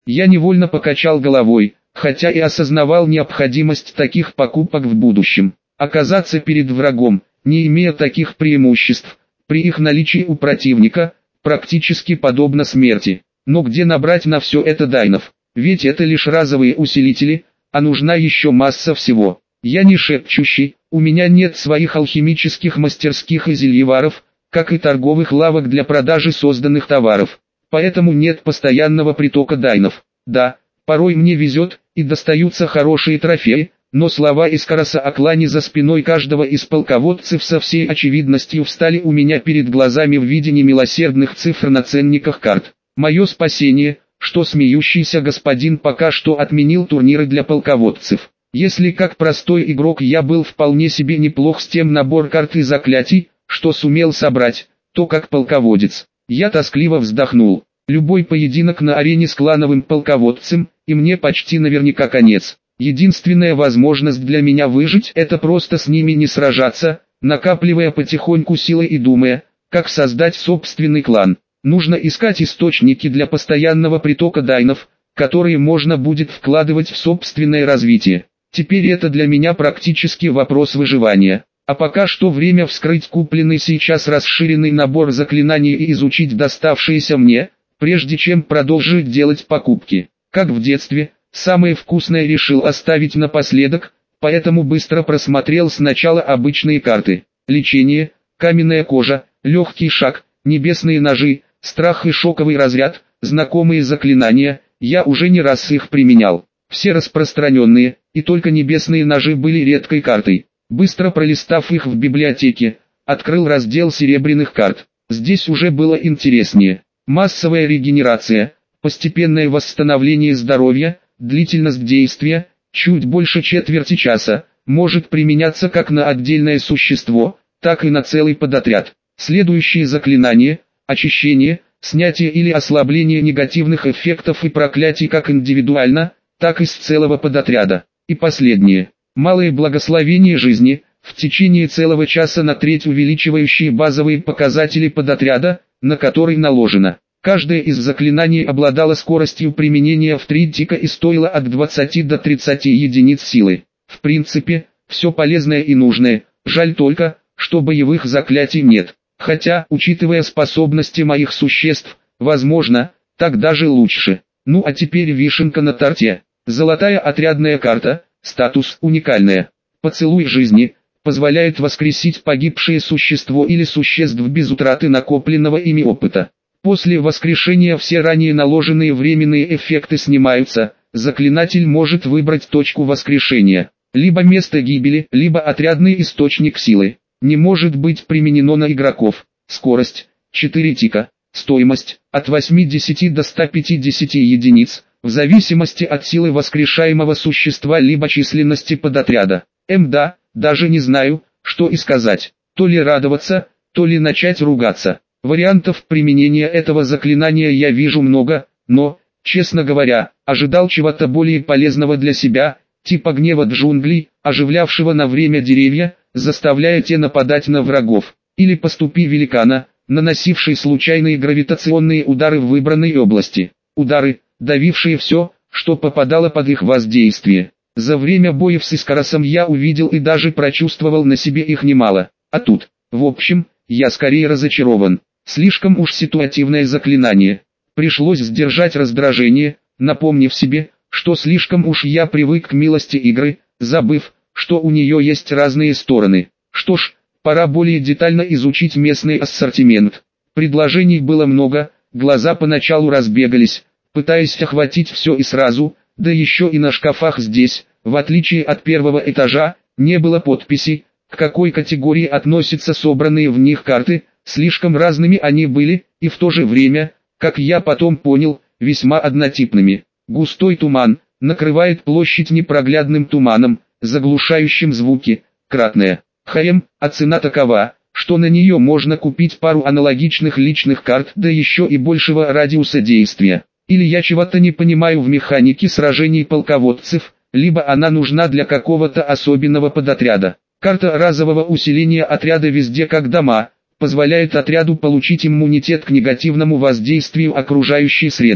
Я невольно покачал головой, хотя и осознавал необходимость таких покупок в будущем. Оказаться перед врагом, не имея таких преимуществ, при их наличии у противника, практически подобно смерти. Но где набрать на все это дайнов? Ведь это лишь разовые усилители, а нужна еще масса всего. Я не шепчущий, у меня нет своих алхимических мастерских и зельеваров, как и торговых лавок для продажи созданных товаров. Поэтому нет постоянного притока дайнов. Да, порой мне везет, и достаются хорошие трофеи, но слова Искараса о клане за спиной каждого из полководцев со всей очевидностью встали у меня перед глазами в виде немилосердных цифр на ценниках карт. Мое спасение, что смеющийся господин пока что отменил турниры для полководцев. Если как простой игрок я был вполне себе неплох с тем набор карт и заклятий, что сумел собрать, то как полководец, я тоскливо вздохнул. Любой поединок на арене с клановым полководцем, и мне почти наверняка конец. Единственная возможность для меня выжить – это просто с ними не сражаться, накапливая потихоньку силы и думая, как создать собственный клан. Нужно искать источники для постоянного притока дайнов, которые можно будет вкладывать в собственное развитие. Теперь это для меня практически вопрос выживания. А пока что время вскрыть купленный сейчас расширенный набор заклинаний и изучить доставшиеся мне, прежде чем продолжить делать покупки. Как в детстве, самое вкусное решил оставить напоследок, поэтому быстро просмотрел сначала обычные карты. Лечение, каменная кожа, легкий шаг, небесные ножи, страх и шоковый разряд, знакомые заклинания, я уже не раз их применял. Все распространенные, и только небесные ножи были редкой картой. Быстро пролистав их в библиотеке, открыл раздел серебряных карт. Здесь уже было интереснее. Массовая регенерация, постепенное восстановление здоровья, длительность действия, чуть больше четверти часа, может применяться как на отдельное существо, так и на целый подотряд. Следующие заклинания: очищение, снятие или ослабление негативных эффектов и проклятий как индивидуально, так и с целого подотряда. И последнее: малое благословение жизни, в течение целого часа на треть увеличивающие базовые показатели подотряда, на который наложено. Каждое из заклинаний обладало скоростью применения в 3 тика и стоило от 20 до 30 единиц силы. В принципе, все полезное и нужное, жаль только, что боевых заклятий нет. Хотя, учитывая способности моих существ, возможно, так даже лучше. Ну а теперь вишенка на торте. Золотая отрядная карта, статус уникальная. Поцелуй жизни, позволяет воскресить погибшее существо или существ без утраты накопленного ими опыта. После воскрешения все ранее наложенные временные эффекты снимаются, заклинатель может выбрать точку воскрешения, либо место гибели, либо отрядный источник силы. Не может быть применено на игроков. Скорость 4 тика, стоимость от 80 до 150 единиц, в зависимости от силы воскрешаемого существа либо численности подотряда. Да, даже не знаю, что и сказать. То ли радоваться, то ли начать ругаться. Вариантов применения этого заклинания я вижу много, но, честно говоря, ожидал чего-то более полезного для себя, типа гнева джунглей, оживлявшего на время деревья, заставляя те нападать на врагов, или поступи великана, наносивший случайные гравитационные удары в выбранной области. Удары, давившие все, что попадало под их воздействие. За время боев с Искарасом я увидел и даже прочувствовал на себе их немало. А тут, в общем, я скорее разочарован. Слишком уж ситуативное заклинание. Пришлось сдержать раздражение, напомнив себе, что слишком уж я привык к милости игры, забыв, что у нее есть разные стороны. Что ж, пора более детально изучить местный ассортимент. Предложений было много, глаза поначалу разбегались, пытаясь охватить все и сразу, да еще и на шкафах здесь, в отличие от первого этажа, не было подписи, к какой категории относятся собранные в них карты. Слишком разными они были, и в то же время, как я потом понял, весьма однотипными. Густой туман накрывает площадь непроглядным туманом, заглушающим звуки, кратная. А цена такова, что на нее можно купить пару аналогичных личных карт, да еще и большего радиуса действия. Или я чего-то не понимаю в механике сражений полководцев, либо она нужна для какого-то особенного подотряда. Карта разового усиления отряда везде как дома, позволяет отряду получить иммунитет к негативному воздействию окружающей среды.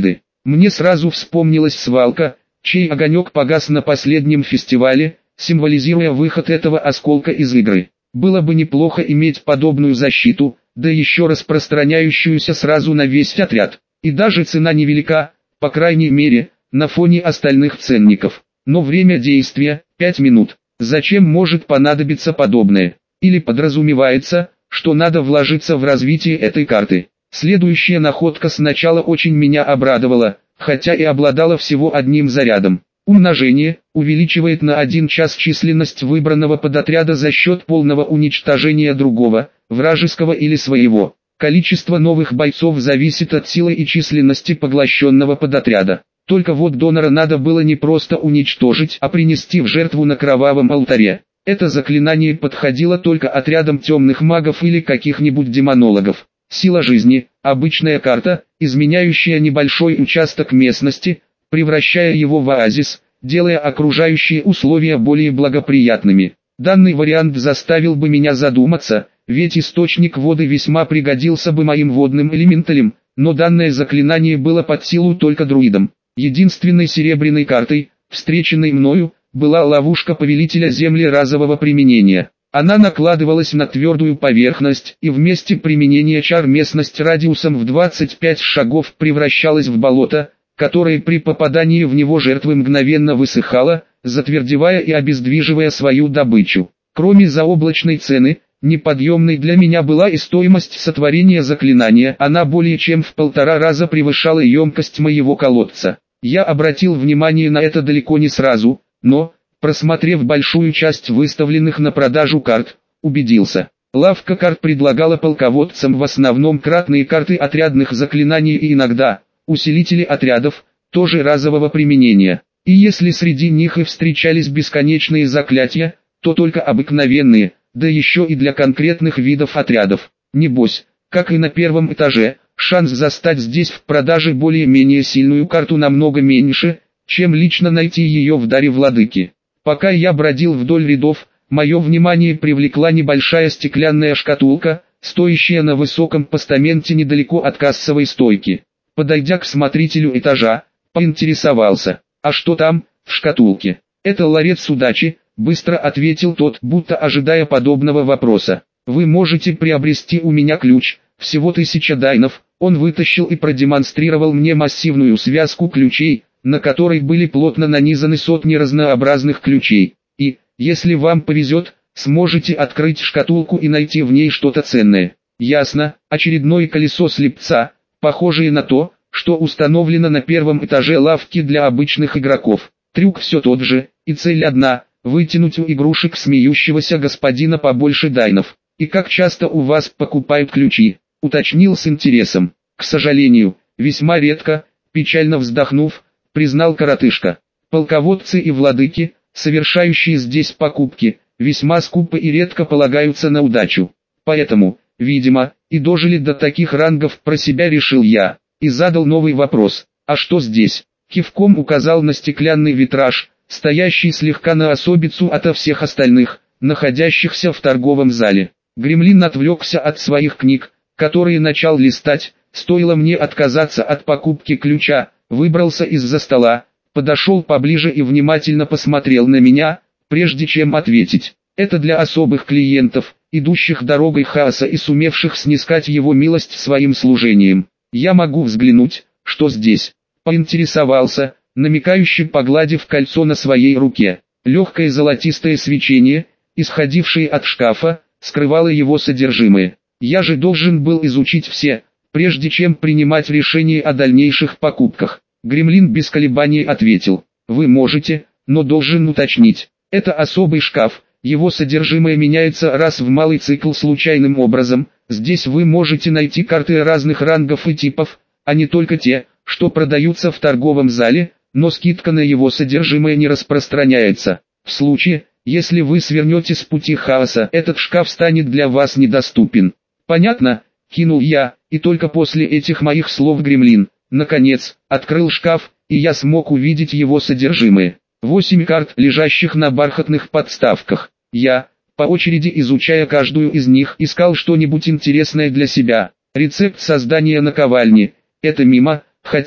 Мне сразу вспомнилась свалка, чей огонек погас на последнем фестивале, символизируя выход этого осколка из игры. Было бы неплохо иметь подобную защиту, да еще распространяющуюся сразу на весь отряд. И даже цена невелика, по крайней мере, на фоне остальных ценников. Но время действия – 5 минут. Зачем может понадобиться подобное? Или подразумевается, что надо вложиться в развитие этой карты? Следующая находка сначала очень меня обрадовала, хотя и обладала всего одним зарядом. Умножение увеличивает на 1 час численность выбранного подотряда за счет полного уничтожения другого, вражеского или своего. Количество новых бойцов зависит от силы и численности поглощенного подотряда. Только вот донора надо было не просто уничтожить, а принести в жертву на кровавом алтаре. Это заклинание подходило только отрядам темных магов или каких-нибудь демонологов. Сила жизни – обычная карта, изменяющая небольшой участок местности, превращая его в оазис, делая окружающие условия более благоприятными. Данный вариант заставил бы меня задуматься, ведь источник воды весьма пригодился бы моим водным элементалям, но данное заклинание было под силу только друидам. Единственной серебряной картой, встреченной мною, была ловушка повелителя земли разового применения. Она накладывалась на твердую поверхность, и в месте применения чар местность радиусом в 25 шагов превращалась в болото, которое при попадании в него жертвы мгновенно высыхало, затвердевая и обездвиживая свою добычу. Кроме заоблачной цены, неподъемной для меня была и стоимость сотворения заклинания, она более чем в 1,5 раза превышала емкость моего колодца. Я обратил внимание на это далеко не сразу, но, просмотрев большую часть выставленных на продажу карт, убедился. Лавка карт предлагала полководцам в основном кратные карты отрядных заклинаний и иногда усилители отрядов, тоже разового применения. И если среди них и встречались бесконечные заклятия, то только обыкновенные, да еще и для конкретных видов отрядов. Небось, как и на первом этаже, шанс застать здесь в продаже более-менее сильную карту намного меньше, чем лично найти ее в даре владыки. Пока я бродил вдоль рядов, мое внимание привлекла небольшая стеклянная шкатулка, стоящая на высоком постаменте недалеко от кассовой стойки. Подойдя к смотрителю этажа, поинтересовался: «А что там, в шкатулке?» «Это ларец удачи», — быстро ответил тот, будто ожидая подобного вопроса. «Вы можете приобрести у меня ключ, всего 1000 дайнов». Он вытащил и продемонстрировал мне массивную связку ключей, на которой были плотно нанизаны сотни разнообразных ключей. И, если вам повезет, сможете открыть шкатулку и найти в ней что-то ценное. Ясно, очередное колесо слепца, похожее на то, что установлено на первом этаже лавки для обычных игроков. Трюк все тот же, и цель одна – вытянуть у игрушек смеющегося господина побольше дайнов. «И как часто у вас покупают ключи?» – уточнил с интересом. «К сожалению, весьма редко», – печально вздохнув, признал коротышка. «Полководцы и владыки, совершающие здесь покупки, весьма скупо и редко полагаются на удачу. Поэтому, видимо, и дожили до таких рангов, про себя решил я, и задал новый вопрос: «А что здесь?» Кивком указал на стеклянный витраж, стоящий слегка на особицу ото всех остальных, находящихся в торговом зале. Гремлин отвлекся от своих книг, которые начал листать. Стоило мне отказаться от покупки ключа, выбрался из-за стола, подошел поближе и внимательно посмотрел на меня, прежде чем ответить. «Это для особых клиентов, идущих дорогой хаоса и сумевших снискать его милость своим служением. Я могу взглянуть, что здесь?» Поинтересовался, намекающе погладив кольцо на своей руке. Легкое золотистое свечение, исходившее от шкафа, скрывало его содержимое. Я же должен был изучить все, прежде чем принимать решение о дальнейших покупках. Гремлин без колебаний ответил: «Вы можете, но должен уточнить. Это особый шкаф, его содержимое меняется раз в малый цикл случайным образом. Здесь вы можете найти карты разных рангов и типов, а не только те, что продаются в торговом зале, но скидка на его содержимое не распространяется. В случае, если вы свернете с пути хаоса, этот шкаф станет для вас недоступен». «Понятно», — кинул я, и только после этих моих слов Гремлин, наконец, открыл шкаф, и я смог увидеть его содержимое. 8 карт, лежащих на бархатных подставках. Я, по очереди изучая каждую из них, искал что-нибудь интересное для себя. Рецепт создания наковальни. Это мимо, хотя,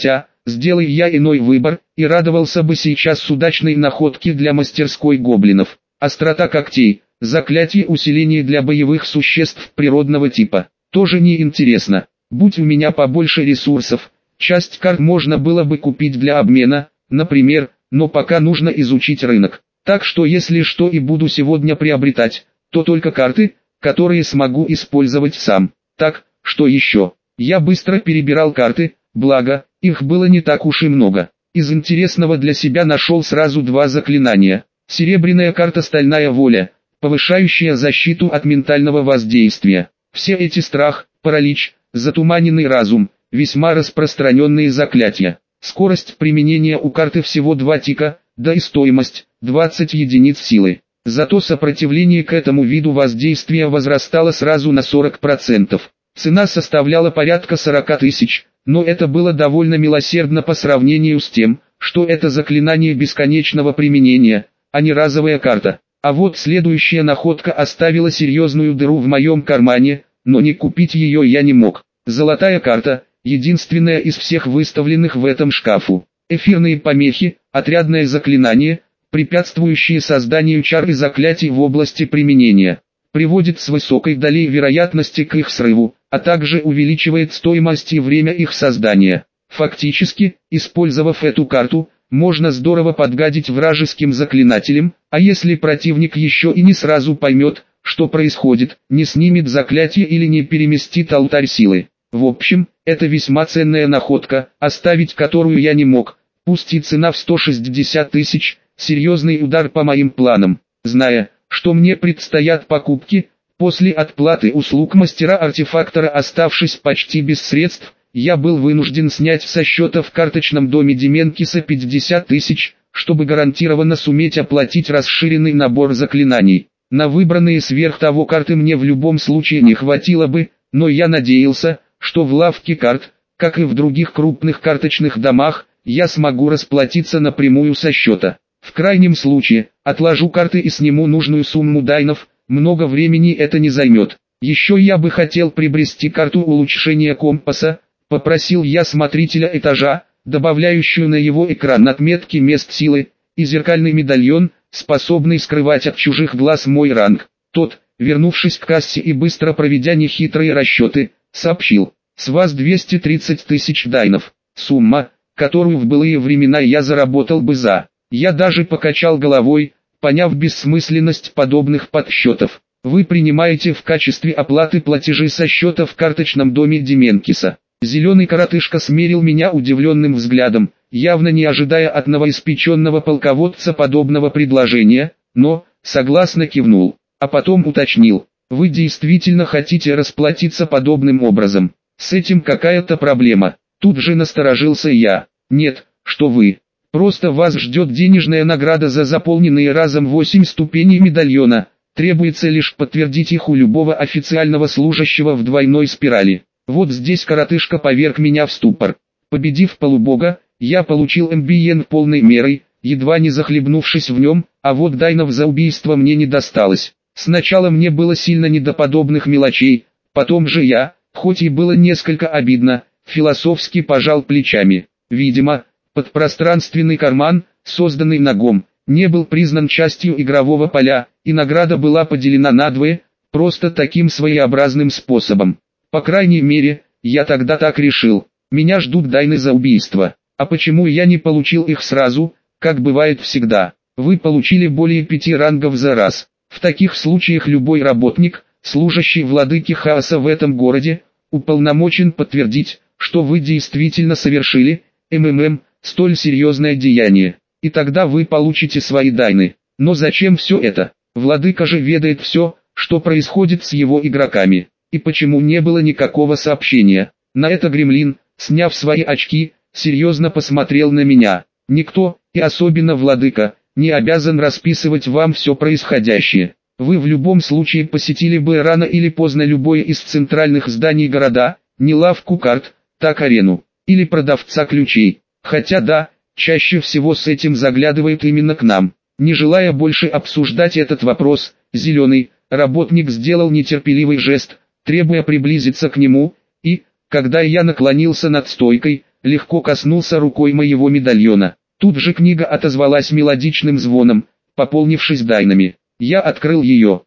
Сделай я иной выбор, и радовался бы сейчас с удачной находки для мастерской гоблинов. Острота когтей, заклятие усиления для боевых существ природного типа. Тоже не интересно. Будь у меня побольше ресурсов, часть карт можно было бы купить для обмена, например, но пока нужно изучить рынок. Так что если что и буду сегодня приобретать, то только карты, которые смогу использовать сам. Так, что еще? Я быстро перебирал карты, благо, их было не так уж и много. Из интересного для себя нашел сразу два заклинания. Серебряная карта «Стальная воля», повышающая защиту от ментального воздействия. Все эти страх, паралич, затуманенный разум, весьма распространенные заклятия. Скорость применения у карты всего 2 тика, да и стоимость – 20 единиц силы. Зато сопротивление к этому виду воздействия возрастало сразу на 40%. Цена составляла порядка 40 тысяч, но это было довольно милосердно по сравнению с тем, что это заклинание бесконечного применения, а не разовая карта. А вот следующая находка оставила серьезную дыру в моем кармане, но не купить ее я не мог. Золотая карта, единственная из всех выставленных в этом шкафу. Эфирные помехи, отрядное заклинание, препятствующие созданию чар и заклятий в области применения. Приводит с высокой долей вероятности к их срыву, а также увеличивает стоимость и время их создания. Фактически, использовав эту карту, можно здорово подгадить вражеским заклинателям, а если противник еще и не сразу поймет, что происходит, не снимет заклятие или не переместит алтарь силы. В общем, это весьма ценная находка, оставить которую я не мог, пусть и цена в 160 тысяч, серьезный удар по моим планам. Зная, что мне предстоят покупки, после отплаты услуг мастера-артефактора, оставшись почти без средств, я был вынужден снять со счета в карточном доме Деменкиса 50 тысяч, чтобы гарантированно суметь оплатить расширенный набор заклинаний. На выбранные сверх того карты мне в любом случае не хватило бы, но я надеялся, что в лавке карт, как и в других крупных карточных домах, я смогу расплатиться напрямую со счета. В крайнем случае, отложу карты и сниму нужную сумму дайнов, много времени это не займет. Еще я бы хотел приобрести карту улучшения компаса, попросил я смотрителя этажа, добавляющую на его экран отметки мест силы, и зеркальный медальон, способный скрывать от чужих глаз мой ранг. Тот, вернувшись к кассе и быстро проведя нехитрые расчеты, сообщил: «С вас 230 тысяч дайнов, сумма, которую в былые времена я заработал бы за». Я даже покачал головой, поняв бессмысленность подобных подсчетов. Вы принимаете в качестве оплаты платежи со счета в карточном доме Деменкиса. Зеленый коротышка смерил меня удивленным взглядом, явно не ожидая от новоиспеченного полководца подобного предложения, но, согласно кивнул, а потом уточнил: «Вы действительно хотите расплатиться подобным образом? С этим какая-то проблема?» Тут же насторожился я. «Нет, что вы. Просто вас ждет денежная награда за заполненные разом 8 ступеней медальона, требуется лишь подтвердить их у любого официального служащего в двойной спирали». Вот здесь коротышка поверг меня в ступор. Победив полубога, я получил эмбиен полной мерой, едва не захлебнувшись в нем, а вот дайнов за убийство мне не досталось. Сначала мне было сильно не до подобных мелочей, потом же я, хоть и было несколько обидно, философски пожал плечами. Видимо, подпространственный карман, созданный нагом, не был признан частью игрового поля, и награда была поделена надвое, просто таким своеобразным способом. По крайней мере, я тогда так решил. Меня ждут дайны за убийство. А почему я не получил их сразу, как бывает всегда? Вы получили более 5 рангов за раз. В таких случаях любой работник, служащий владыке хаоса в этом городе, уполномочен подтвердить, что вы действительно совершили, столь серьезное деяние. И тогда вы получите свои дайны. Но зачем все это? Владыка же ведает все, что происходит с его игроками. И почему не было никакого сообщения? На это гремлин, сняв свои очки, серьезно посмотрел на меня. Никто, и особенно владыка, не обязан расписывать вам все происходящее. Вы в любом случае посетили бы рано или поздно любое из центральных зданий города, не лавку карт, так арену, или продавца ключей. Хотя да, чаще всего с этим заглядывают именно к нам. Не желая больше обсуждать этот вопрос, зеленый работник сделал нетерпеливый жест, требуя приблизиться к нему, и, когда я наклонился над стойкой, легко коснулся рукой моего медальона. Тут же книга отозвалась мелодичным звоном, пополнившись дайнами. Я открыл ее.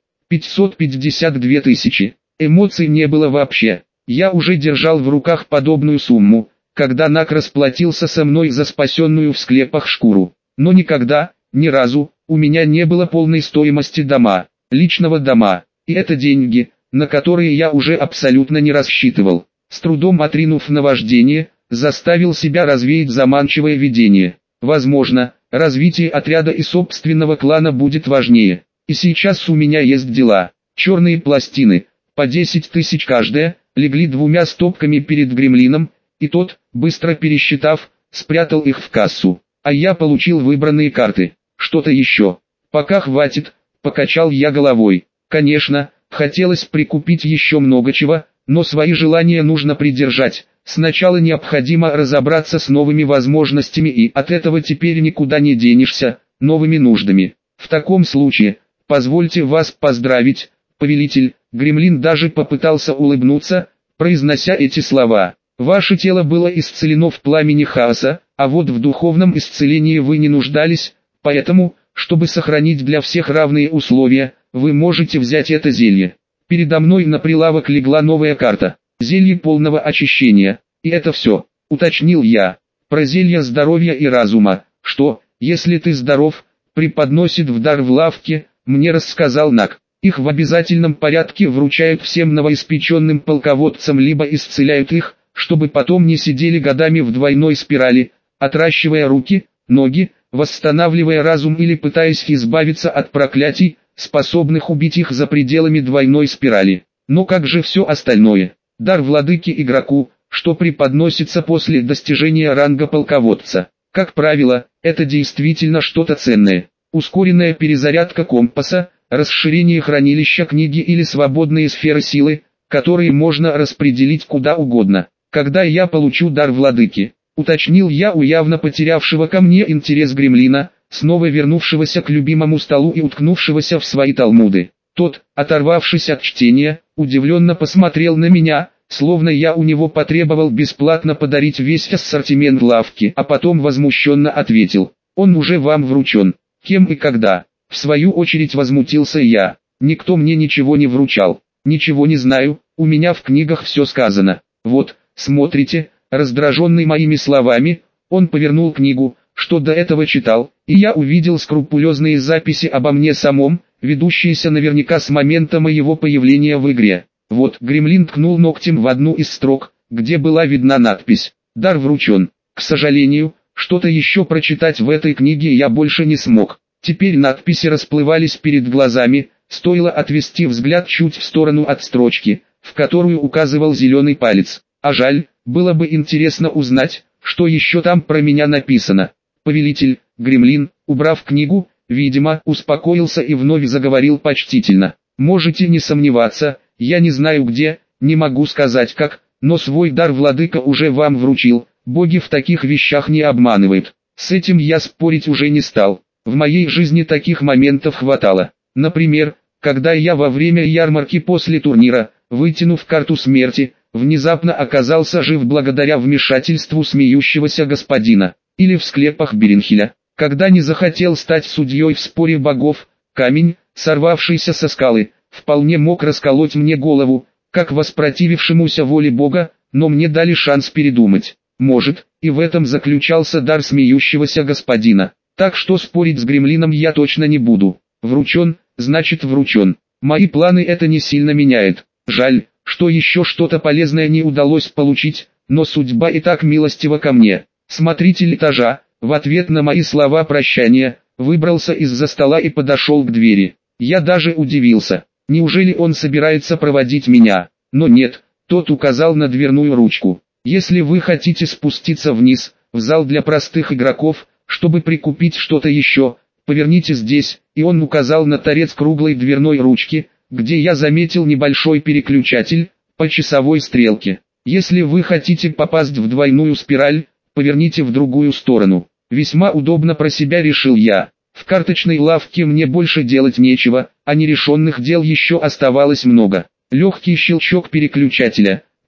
552 тысячи. Эмоций не было вообще. Я уже держал в руках подобную сумму, когда Нак расплатился со мной за спасенную в склепах шкуру. Но никогда, ни разу, у меня не было полной стоимости дома, личного дома. И это деньги, на которые я уже абсолютно не рассчитывал. С трудом отринув наваждение, заставил себя развеять заманчивое видение. Возможно, развитие отряда и собственного клана будет важнее. И сейчас у меня есть дела. Черные пластины, по 10 тысяч каждая, легли двумя стопками перед гремлином, и тот, быстро пересчитав, спрятал их в кассу. А я получил выбранные карты. Что-то еще? Пока хватит, покачал я головой. Конечно, хотелось прикупить еще много чего, но свои желания нужно придержать. Сначала необходимо разобраться с новыми возможностями и от этого теперь никуда не денешься, новыми нуждами. В таком случае, позвольте вас поздравить, повелитель. Гремлин даже попытался улыбнуться, произнося эти слова. Ваше тело было исцелено в пламени хаоса, а вот в духовном исцелении вы не нуждались, поэтому, чтобы сохранить для всех равные условия, вы можете взять это зелье. Передо мной на прилавок легла новая карта. Зелье полного очищения. И это все, уточнил я. Про зелье здоровья и разума, что, если ты здоров, преподносит в дар в лавке, мне рассказал Нак. Их в обязательном порядке вручают всем новоиспеченным полководцам, либо исцеляют их, чтобы потом не сидели годами в двойной спирали, отращивая руки, ноги, восстанавливая разум или пытаясь избавиться от проклятий, способных убить их за пределами двойной спирали. Но как же все остальное? Дар владыки игроку, что преподносится после достижения ранга полководца. Как правило, это действительно что-то ценное. Ускоренная перезарядка компаса, расширение хранилища книги или свободные сферы силы, которые можно распределить куда угодно. Когда я получу дар владыки, уточнил я у явно потерявшего ко мне интерес гремлина, снова вернувшегося к любимому столу и уткнувшегося в свои талмуды. Тот, оторвавшись от чтения, удивленно посмотрел на меня, словно я у него потребовал бесплатно подарить весь ассортимент лавки, а потом возмущенно ответил: «Он уже вам вручен». «Кем и когда?» В свою очередь возмутился я. «Никто мне ничего не вручал. Ничего не знаю, у меня в книгах все сказано. Вот, смотрите». Раздраженный моими словами, он повернул книгу, что до этого читал, и я увидел скрупулезные записи обо мне самом, ведущиеся наверняка с момента моего появления в игре. Вот, гремлин ткнул ногтем в одну из строк, где была видна надпись «Дар вручен». К сожалению, что-то еще прочитать в этой книге я больше не смог. Теперь надписи расплывались перед глазами, стоило отвести взгляд чуть в сторону от строчки, в которую указывал зеленый палец. А жаль, было бы интересно узнать, что еще там про меня написано. Повелитель, гремлин, убрав книгу, видимо, успокоился и вновь заговорил почтительно. Можете не сомневаться, я не знаю где, не могу сказать как, но свой дар владыка уже вам вручил, боги в таких вещах не обманывают. С этим я спорить уже не стал. В моей жизни таких моментов хватало. Например, когда я во время ярмарки после турнира, вытянув карту смерти, внезапно оказался жив благодаря вмешательству смеющегося господина. Или в склепах Беренхеля, когда не захотел стать судьей в споре богов, камень, сорвавшийся со скалы, вполне мог расколоть мне голову, как воспротивившемуся воле бога, но мне дали шанс передумать. Может, и в этом заключался дар смеющегося господина. Так что спорить с гремлином я точно не буду. Вручен, значит вручен. Мои планы это не сильно меняет. Жаль, что еще что-то полезное не удалось получить, но судьба и так милостива ко мне. Смотритель этажа, в ответ на мои слова прощания, выбрался из-за стола и подошел к двери. Я даже удивился. Неужели он собирается проводить меня? Но нет, тот указал на дверную ручку. Если вы хотите спуститься вниз, в зал для простых игроков, чтобы прикупить что-то еще, поверните здесь, и он указал на торец круглой дверной ручки, где я заметил небольшой переключатель, по часовой стрелке. Если вы хотите попасть в двойную спираль, поверните в другую сторону. Весьма удобно про себя решил я. В карточной лавке мне больше делать нечего, а нерешенных дел еще оставалось много. Легкий щелчок переключателя,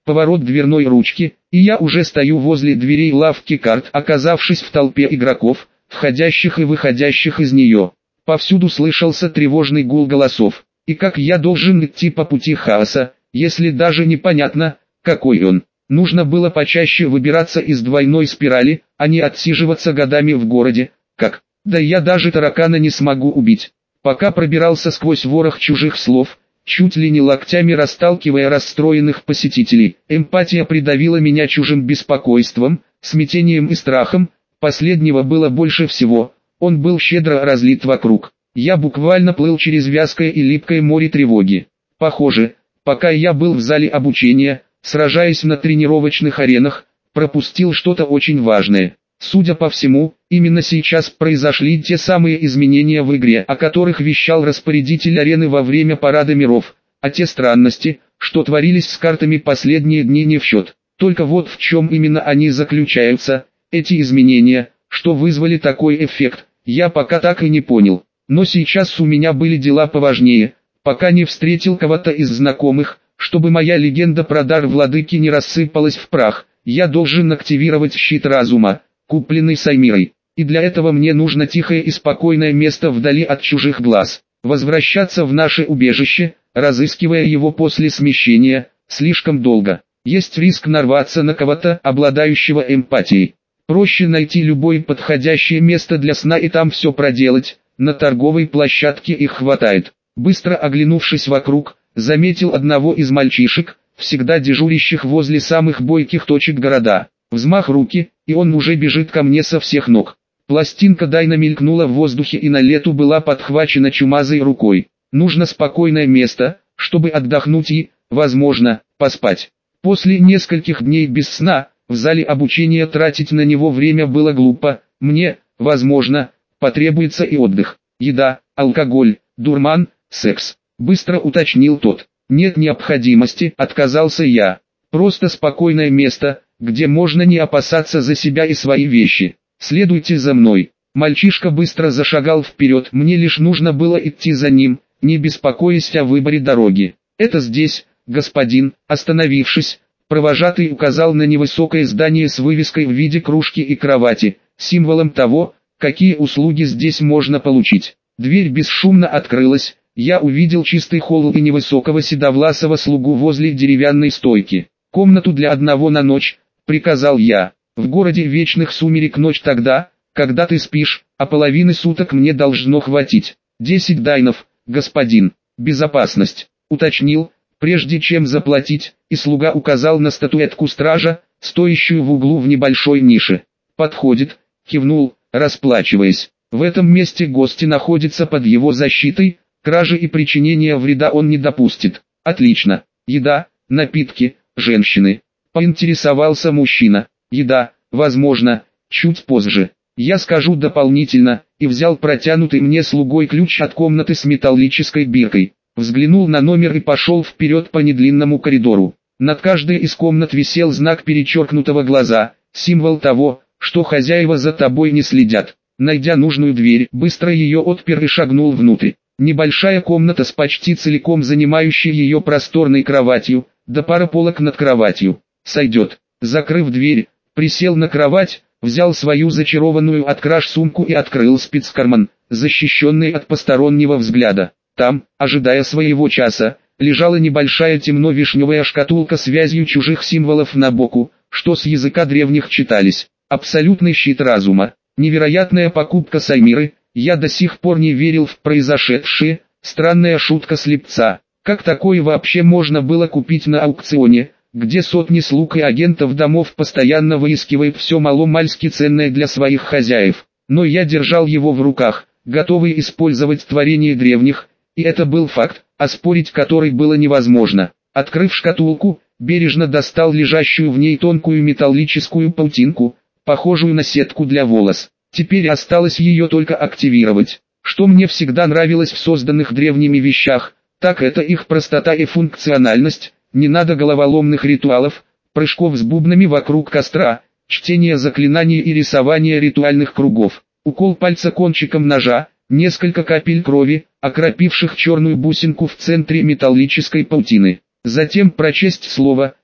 поворот дверной ручки, и я уже стою возле дверей лавки карт, оказавшись в толпе игроков, входящих и выходящих из нее. Повсюду слышался тревожный гул голосов. И как я должен идти по пути хаоса, если даже непонятно, какой он? Нужно было почаще выбираться из двойной спирали, а не отсиживаться годами в городе. Как? Да я даже таракана не смогу убить. Пока пробирался сквозь ворох чужих слов, чуть ли не локтями расталкивая расстроенных посетителей, эмпатия придавила меня чужим беспокойством, смятением и страхом. Последнего было больше всего, он был щедро разлит вокруг. Я буквально плыл через вязкое и липкое море тревоги. Похоже, пока я был в зале обучения, сражаясь на тренировочных аренах, пропустил что-то очень важное. Судя по всему, именно сейчас произошли те самые изменения в игре, о которых вещал распорядитель арены во время парада миров, а те странности, что творились с картами последние дни, не в счет. Только вот в чем именно они заключаются, эти изменения, что вызвали такой эффект, я пока так и не понял. Но сейчас у меня были дела поважнее, пока не встретил кого-то из знакомых, чтобы моя легенда про дар владыки не рассыпалась в прах. Я должен активировать щит разума, купленный Саймирой, и для этого мне нужно тихое и спокойное место вдали от чужих глаз. Возвращаться в наше убежище, разыскивая его после смещения, слишком долго. Есть риск нарваться на кого-то, обладающего эмпатией. Проще найти любое подходящее место для сна и там все проделать. На торговой площадке их хватает. Быстро оглянувшись вокруг, заметил одного из мальчишек, всегда дежурящих возле самых бойких точек города. Взмах руки, и он уже бежит ко мне со всех ног. Пластинка Дайна мелькнула в воздухе и на лету была подхвачена чумазой рукой. Нужно спокойное место, чтобы отдохнуть и, возможно, поспать. После нескольких дней без сна, в зале обучения тратить на него время было глупо. Мне, возможно, потребуется и отдых. Еда, алкоголь, дурман, секс. Быстро уточнил тот. Нет необходимости, отказался я. Просто спокойное место, где можно не опасаться за себя и свои вещи. Следуйте за мной. Мальчишка быстро зашагал вперед. Мне лишь нужно было идти за ним, не беспокоясь о выборе дороги. Это здесь, господин. Остановившись, провожатый указал на невысокое здание с вывеской в виде кружки и кровати, символом того, какие услуги здесь можно получить. Дверь бесшумно открылась, я увидел чистый холл и невысокого седовласого слугу возле деревянной стойки. «Комнату для одного на ночь», — приказал я. «В городе вечных сумерек ночь тогда, когда ты спишь, а половины суток мне должно хватить. 10 дайнов, господин. Безопасность», — уточнил, прежде чем заплатить, и слуга указал на статуэтку стража, стоящую в углу в небольшой нише. «Подходит», — кивнул, расплачиваясь. В этом месте гости находятся под его защитой, кражи и причинения вреда он не допустит. Отлично. Еда, напитки, женщины. Поинтересовался мужчина. Еда, возможно, чуть позже. Я скажу дополнительно, и взял протянутый мне слугой ключ от комнаты с металлической биркой. Взглянул на номер и пошел вперед по недлинному коридору. Над каждой из комнат висел знак перечеркнутого глаза, символ того, что хозяева за тобой не следят. Найдя нужную дверь, быстро ее отпер и шагнул внутрь. Небольшая комната с почти целиком занимающей ее просторной кроватью, да пара полок над кроватью. Сойдет. Закрыв дверь, присел на кровать, взял свою зачарованную от краж сумку и открыл спецкарман, защищенный от постороннего взгляда. Там, ожидая своего часа, лежала небольшая темно-вишневая шкатулка с вязью чужих символов на боку, что с языка древних читались. Абсолютный щит разума. Невероятная покупка Саймиры. Я до сих пор не верил в произошедшее. Странная шутка слепца. Как такое вообще можно было купить на аукционе, где сотни слуг и агентов домов постоянно выискивают все маломальски ценное для своих хозяев? Но я держал его в руках, готовый использовать творение древних, и это был факт, оспорить который было невозможно. Открыв шкатулку, бережно достал лежащую в ней тонкую металлическую паутинку, похожую на сетку для волос. Теперь осталось ее только активировать. Что мне всегда нравилось в созданных древними вещах, так это их простота и функциональность. Не надо головоломных ритуалов, прыжков с бубнами вокруг костра, чтения заклинаний и рисования ритуальных кругов. Укол пальца кончиком ножа, несколько капель крови, окропивших черную бусинку в центре металлической паутины. Затем прочесть слово,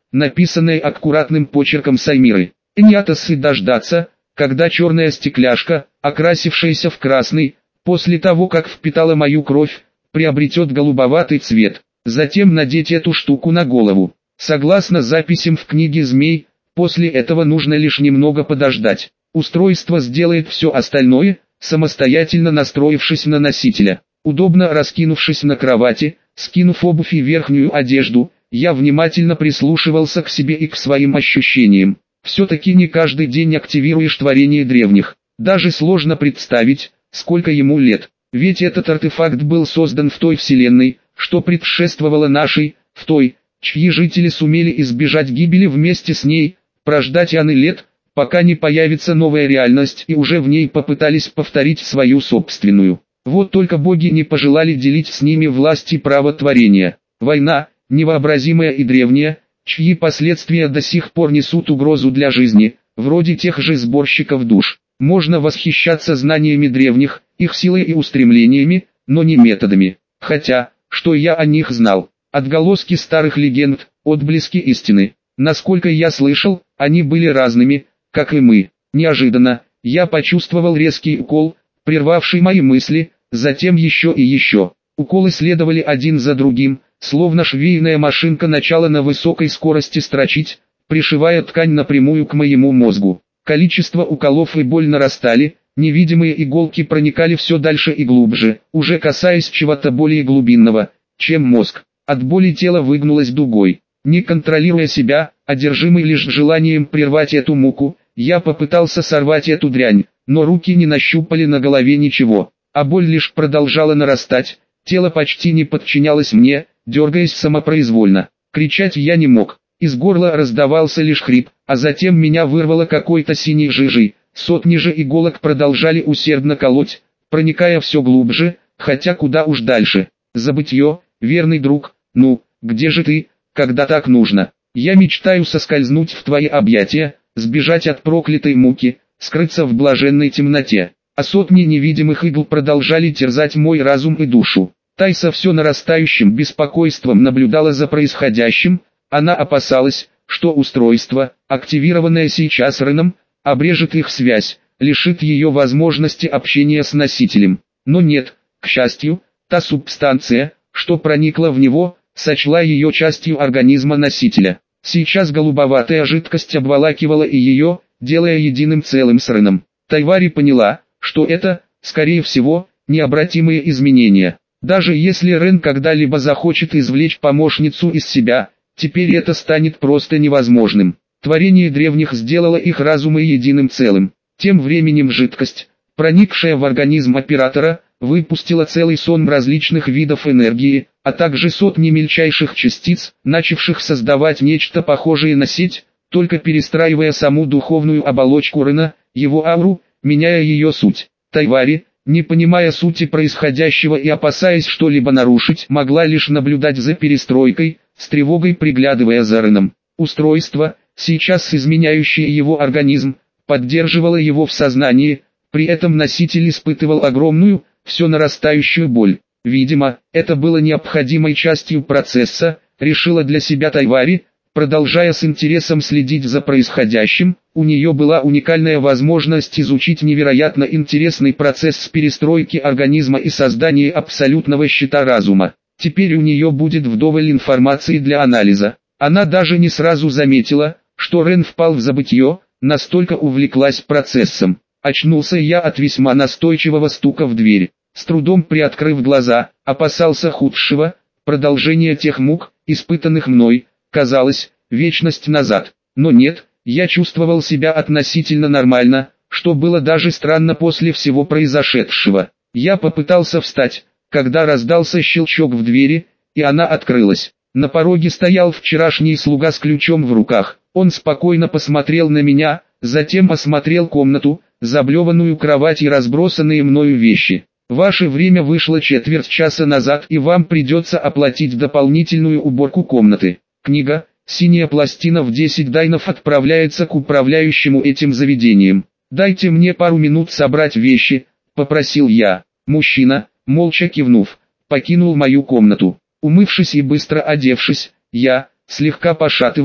написанной аккуратным почерком Саймиры. Не отасы дождаться, когда черная стекляшка, окрасившаяся в красный, после того как впитала мою кровь, приобретет голубоватый цвет. Затем надеть эту штуку на голову. Согласно записям в книге «Змей», после этого нужно лишь немного подождать. Устройство сделает все остальное, самостоятельно настроившись на носителя. Удобно раскинувшись на кровати, скинув обувь и верхнюю одежду, я внимательно прислушивался к себе и к своим ощущениям. Все-таки не каждый день активируешь творение древних. Даже сложно представить, сколько ему лет. Ведь этот артефакт был создан в той вселенной, что предшествовала нашей, в той, чьи жители сумели избежать гибели вместе с ней, прождать аны лет, пока не появится новая реальность и уже в ней попытались повторить свою собственную. Вот только боги не пожелали делить с ними власть и право творения. Война, невообразимая и древняя, чьи последствия до сих пор несут угрозу для жизни, вроде тех же сборщиков душ. Можно восхищаться знаниями древних, их силой и устремлениями, но не методами. Хотя, что я о них знал? Отголоски старых легенд, отблески истины. Насколько я слышал, они были разными, как и мы. Неожиданно, я почувствовал резкий укол, прервавший мои мысли, затем еще и еще. Уколы следовали один за другим, словно швейная машинка начала на высокой скорости строчить, пришивая ткань напрямую к моему мозгу. Количество уколов и боль нарастали, невидимые иголки проникали все дальше и глубже, уже касаясь чего-то более глубинного, чем мозг. От боли тело выгнулось дугой. Не контролируя себя, одержимый лишь желанием прервать эту муку, я попытался сорвать эту дрянь, но руки не нащупали на голове ничего, а боль лишь продолжала нарастать, тело почти не подчинялось мне, дергаясь самопроизвольно. Кричать я не мог, из горла раздавался лишь хрип, а затем меня вырвало какой-то синей жижей, сотни же иголок продолжали усердно колоть, проникая все глубже, хотя куда уж дальше. Забытье, верный друг, ну, где же ты, когда так нужно? Я мечтаю соскользнуть в твои объятия, сбежать от проклятой муки, скрыться в блаженной темноте. А сотни невидимых игл продолжали терзать мой разум и душу. Тайса все нарастающим беспокойством наблюдала за происходящим, она опасалась, что устройство, активированное сейчас Реном, обрежет их связь, лишит ее возможности общения с носителем. Но нет, к счастью, та субстанция, что проникла в него, сочла ее частью организма носителя. Сейчас голубоватая жидкость обволакивала и ее, делая единым целым с Реном. Тайвари поняла, что это, скорее всего, необратимые изменения. Даже если Рен когда-либо захочет извлечь помощницу из себя, теперь это станет просто невозможным. Творение древних сделало их разумы единым целым. Тем временем жидкость, проникшая в организм оператора, выпустила целый сон различных видов энергии, а также сотни мельчайших частиц, начавших создавать нечто похожее на сеть, только перестраивая саму духовную оболочку Рена, его ауру, меняя ее суть. Тайвари, не понимая сути происходящего и опасаясь что-либо нарушить, могла лишь наблюдать за перестройкой, с тревогой приглядывая за Реном. Устройство, сейчас изменяющее его организм, поддерживало его в сознании, при этом носитель испытывал огромную, все нарастающую боль. Видимо, это было необходимой частью процесса, решила для себя Тайвари, продолжая с интересом следить за происходящим. У нее была уникальная возможность изучить невероятно интересный процесс перестройки организма и создания абсолютного щита разума. Теперь у нее будет вдоволь информации для анализа. Она даже не сразу заметила, что Рен впал в забытье, настолько увлеклась процессом. Очнулся я от весьма настойчивого стука в дверь. С трудом приоткрыв глаза, опасался худшего, продолжения тех мук, испытанных мной, казалось, вечность назад. Но нет, я чувствовал себя относительно нормально, что было даже странно после всего произошедшего. Я попытался встать, когда раздался щелчок в двери, и она открылась. На пороге стоял вчерашний слуга с ключом в руках. Он спокойно посмотрел на меня, затем осмотрел комнату, заблеванную кровать и разбросанные мною вещи. Ваше время вышло четверть часа назад, и вам придется оплатить дополнительную уборку комнаты. Книга, синяя пластина в 10 дайнов отправляется к управляющему этим заведением. Дайте мне пару минут собрать вещи, попросил я. Мужчина, молча кивнув, покинул мою комнату. Умывшись и быстро одевшись, я, слегка пошатываясь,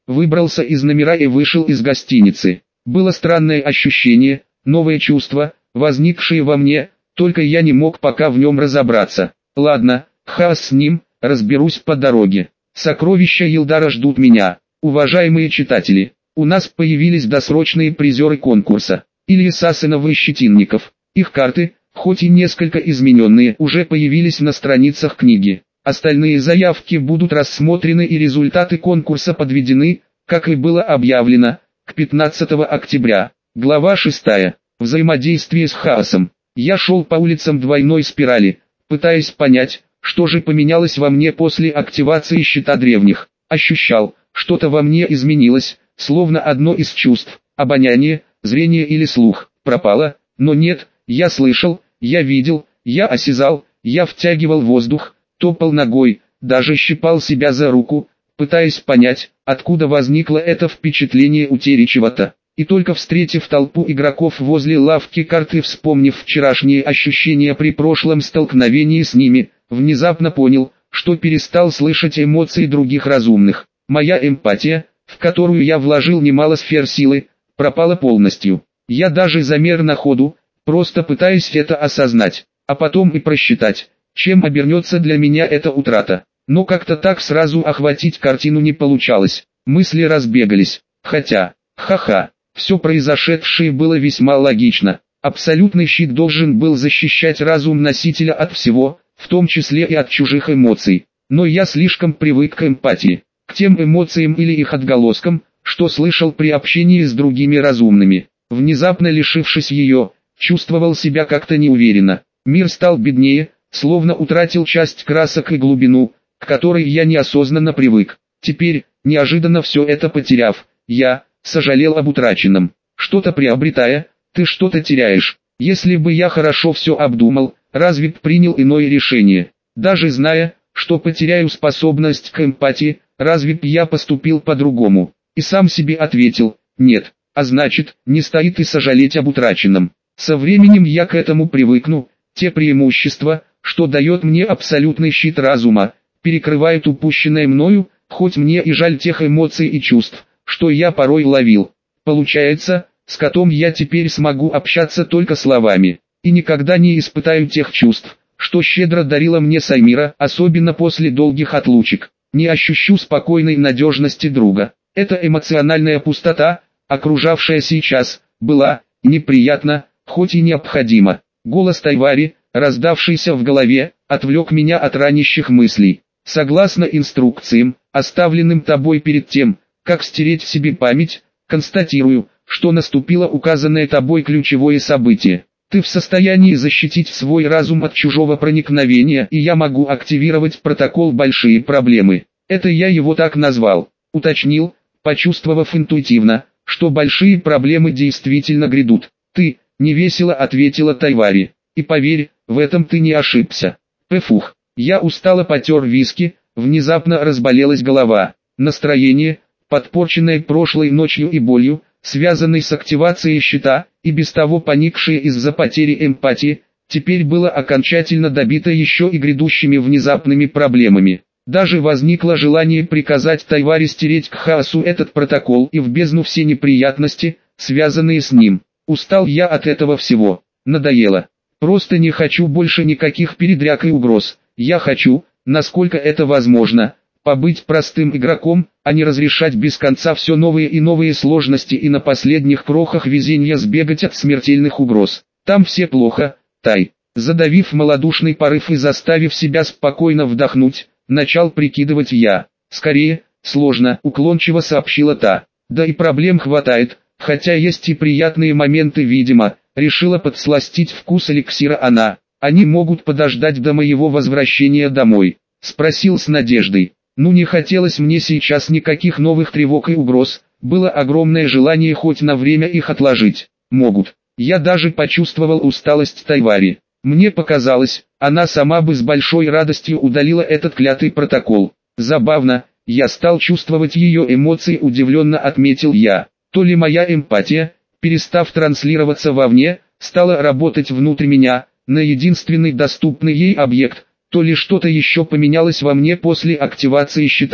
выбрался из номера и вышел из гостиницы. Было странное ощущение, новое чувство, возникшее во мне, только я не мог пока в нем разобраться. Ладно, хаос с ним, разберусь по дороге. Сокровища Елдара ждут меня. Уважаемые читатели, у нас появились досрочные призеры конкурса. Илья Сасынов и Щетинников. Их карты, хоть и несколько измененные, уже появились на страницах книги. Остальные заявки будут рассмотрены и результаты конкурса подведены, как и было объявлено, к 15 октября. Глава 6. Взаимодействие с хаосом. Я шел по улицам двойной спирали, пытаясь понять, что же поменялось во мне после активации щита древних. Ощущал, что-то во мне изменилось, словно одно из чувств, обоняние, зрение или слух, пропало, но нет, я слышал, я видел, я осязал, я втягивал воздух, топал ногой, даже щипал себя за руку, пытаясь понять, откуда возникло это впечатление утери чего-то. И только встретив толпу игроков возле лавки карт и вспомнив вчерашние ощущения при прошлом столкновении с ними, внезапно понял, что перестал слышать эмоции других разумных. Моя эмпатия, в которую я вложил немало сфер силы, пропала полностью. Я даже замер на ходу, просто пытаясь это осознать, а потом и просчитать, чем обернется для меня эта утрата. Но как-то так сразу охватить картину не получалось, мысли разбегались, хотя, ха-ха, все произошедшее было весьма логично. Абсолютный щит должен был защищать разум носителя от всего, в том числе и от чужих эмоций. Но я слишком привык к эмпатии, к тем эмоциям или их отголоскам, что слышал при общении с другими разумными. Внезапно лишившись ее, чувствовал себя как-то неуверенно. Мир стал беднее, словно утратил часть красок и глубину, к которой я неосознанно привык. Теперь, неожиданно все это потеряв, я сожалел об утраченном. Что-то приобретая, ты что-то теряешь. Если бы я хорошо все обдумал, разве б принял иное решение? Даже зная, что потеряю способность к эмпатии, разве б я поступил по-другому? И сам себе ответил, нет, а значит, не стоит и сожалеть об утраченном. Со временем я к этому привыкну, те преимущества, что дает мне абсолютный щит разума, перекрывают упущенное мною, хоть мне и жаль тех эмоций и чувств, что я порой ловил. Получается, с котом я теперь смогу общаться только словами, и никогда не испытаю тех чувств, что щедро дарила мне Саймира, особенно после долгих отлучек. Не ощущу спокойной надежности друга. Эта эмоциональная пустота, окружавшая сейчас, была неприятна, хоть и необходима. Голос Тайвари, раздавшийся в голове, отвлек меня от ранящих мыслей. Согласно инструкциям, оставленным тобой перед тем, как стереть себе память, констатирую, что наступило указанное тобой ключевое событие. Ты в состоянии защитить свой разум от чужого проникновения, и я могу активировать протокол «Большие проблемы». Это я его так назвал. Уточнил, почувствовав интуитивно, что большие проблемы действительно грядут. Ты, невесело ответила Тайвари. И поверь, в этом ты не ошибся. Пфух. Я устало потер виски, внезапно разболелась голова. Настроение, подпорченное прошлой ночью и болью, связанной с активацией щита, и без того поникшее из-за потери эмпатии, теперь было окончательно добито еще и грядущими внезапными проблемами. Даже возникло желание приказать Тайвари стереть к хаосу этот протокол и в бездну все неприятности, связанные с ним. Устал я от этого всего. Надоело. Просто не хочу больше никаких передряг и угроз. Я хочу, насколько это возможно, побыть простым игроком, а не разрешать без конца все новые и новые сложности и на последних крохах везения сбегать от смертельных угроз. Там все плохо, Тай. Задавив малодушный порыв и заставив себя спокойно вдохнуть, начал прикидывать я. Скорее, сложно, уклончиво сообщила та. Да и проблем хватает, хотя есть и приятные моменты, видимо, решила подсластить вкус эликсира она. Они могут подождать до моего возвращения домой. Спросил с надеждой. Ну не хотелось мне сейчас никаких новых тревог и угроз, было огромное желание хоть на время их отложить. Могут. Я даже почувствовал усталость Тайвари. Мне показалось, она сама бы с большой радостью удалила этот клятый протокол. Забавно, я стал чувствовать ее эмоции, удивленно отметил я. То ли моя эмпатия, перестав транслироваться вовне, стала работать внутрь меня, на единственный доступный ей объект, то ли что-то еще поменялось во мне после активации щита.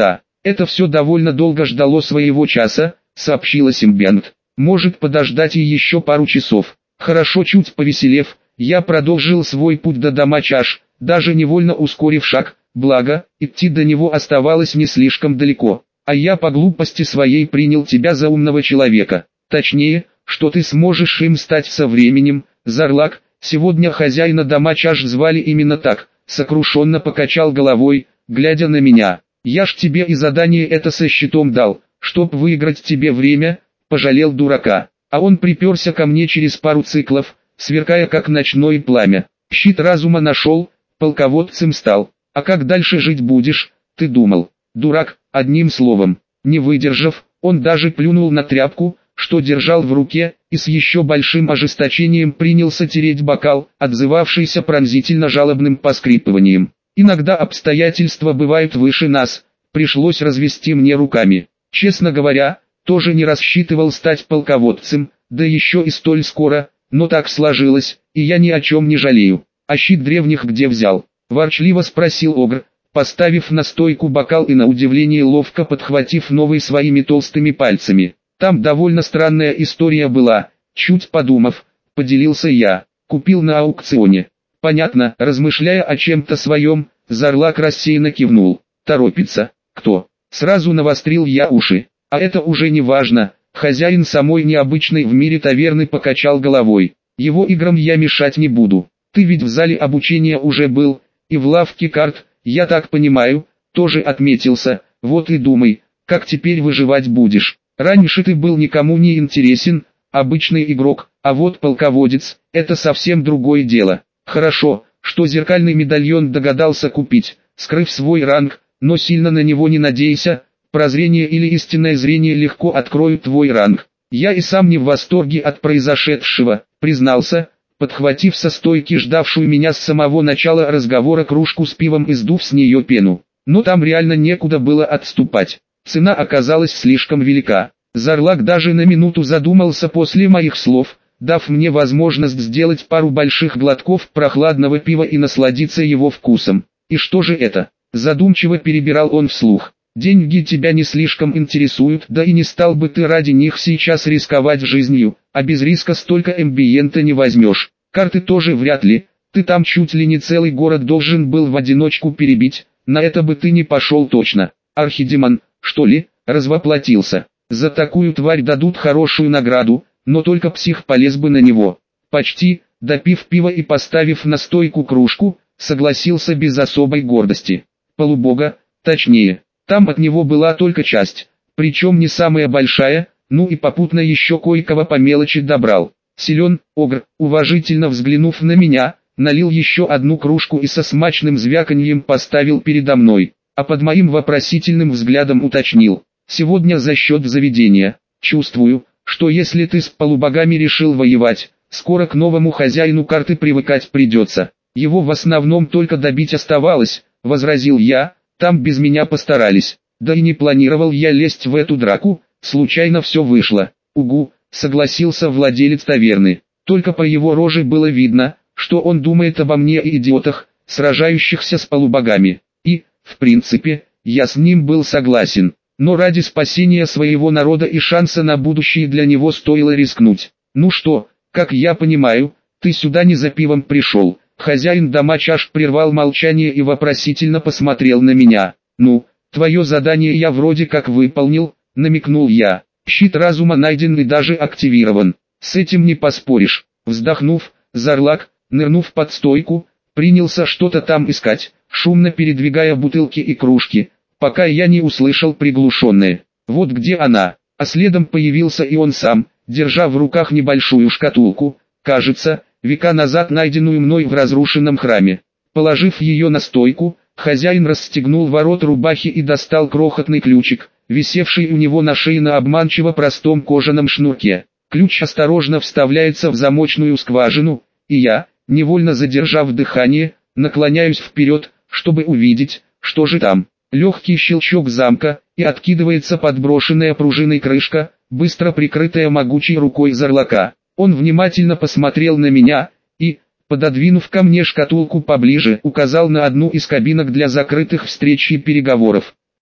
Это все довольно долго ждало своего часа, сообщила симбионт. Может подождать и еще пару часов. Хорошо, чуть повеселев, я продолжил свой путь до дома чаш, даже невольно ускорив шаг, благо, идти до него оставалось не слишком далеко. А я по глупости своей принял тебя за умного человека. Точнее, что ты сможешь им стать со временем, Зарлак. Сегодня хозяина дома чаш звали именно так, сокрушенно покачал головой, глядя на меня. Я ж тебе и задание это со щитом дал, чтоб выиграть тебе время, пожалел дурака. А он приперся ко мне через пару циклов, сверкая как ночное пламя. Щит разума нашел, полководцем стал. А как дальше жить будешь, ты думал? Дурак, одним словом. Не выдержав, он даже плюнул на тряпку, что держал в руке, и с еще большим ожесточением принялся тереть бокал, отзывавшийся пронзительно жалобным поскрипыванием. Иногда обстоятельства бывают выше нас, пришлось развести мне руками. Честно говоря, тоже не рассчитывал стать полководцем, да еще и столь скоро, но так сложилось, и я ни о чем не жалею. А щит древних где взял? Ворчливо спросил Огр, поставив на стойку бокал и на удивление ловко подхватив новый своими толстыми пальцами. Там довольно странная история была, чуть подумав, поделился я, купил на аукционе. Понятно, размышляя о чем-то своем, Зарлак рассеянно кивнул. Торопится, кто? Сразу навострил я уши. А это уже не важно, хозяин самой необычной в мире таверны покачал головой. Его играм я мешать не буду. Ты ведь в зале обучения уже был, и в лавке карт, я так понимаю, тоже отметился, вот и думай, как теперь выживать будешь. Раньше ты был никому не интересен, обычный игрок, а вот полководец, это совсем другое дело. Хорошо, что зеркальный медальон догадался купить, скрыв свой ранг, но сильно на него не надейся, прозрение или истинное зрение легко откроют твой ранг. Я и сам не в восторге от произошедшего, признался, подхватив со стойки ждавшую меня с самого начала разговора кружку с пивом и сдув с нее пену. Но там реально некуда было отступать. Цена оказалась слишком велика. Зарлак даже на минуту задумался после моих слов, дав мне возможность сделать пару больших глотков прохладного пива и насладиться его вкусом. И что же это? Задумчиво перебирал он вслух. Деньги тебя не слишком интересуют, да и не стал бы ты ради них сейчас рисковать жизнью, а без риска столько эмбиента не возьмешь. Карты тоже вряд ли, ты там чуть ли не целый город должен был в одиночку перебить, на это бы ты не пошел точно. Архидемон, что ли, развоплотился. За такую тварь дадут хорошую награду, но только псих полез бы на него. Почти, допив пива и поставив на стойку кружку, согласился без особой гордости. Полубога, точнее, там от него была только часть, причем не самая большая, ну и попутно еще кое-кого по мелочи добрал. Силен, Огр, уважительно взглянув на меня, налил еще одну кружку и со смачным звяканьем поставил передо мной, а под моим вопросительным взглядом уточнил. Сегодня за счет заведения. Чувствую, что если ты с полубогами решил воевать, скоро к новому хозяину карты привыкать придется. Его в основном только добить оставалось, возразил я, там без меня постарались. Да и не планировал я лезть в эту драку, случайно все вышло. Угу, согласился владелец таверны. Только по его роже было видно, что он думает обо мне и идиотах, сражающихся с полубогами. И, в принципе, я с ним был согласен. Но ради спасения своего народа и шанса на будущее для него стоило рискнуть. Ну что, как я понимаю, ты сюда не за пивом пришел. Хозяин дома чаш прервал молчание и вопросительно посмотрел на меня. Ну, твое задание я вроде как выполнил, намекнул я. Щит разума найден и даже активирован. С этим не поспоришь. Вздохнув, Зарлак, нырнув под стойку, принялся что-то там искать, шумно передвигая бутылки и кружки, пока я не услышал приглушенное. Вот где она. А следом появился и он сам, держа в руках небольшую шкатулку, кажется, века назад найденную мной в разрушенном храме. Положив ее на стойку, хозяин расстегнул ворот рубахи и достал крохотный ключик, висевший у него на шее на обманчиво простом кожаном шнурке. Ключ осторожно вставляется в замочную скважину, и я, невольно задержав дыхание, наклоняюсь вперед, чтобы увидеть, что же там. Легкий щелчок замка, и откидывается подброшенная пружиной крышка, быстро прикрытая могучей рукой Зарлака. Он внимательно посмотрел на меня, и, пододвинув ко мне шкатулку поближе, указал на одну из кабинок для закрытых встреч и переговоров.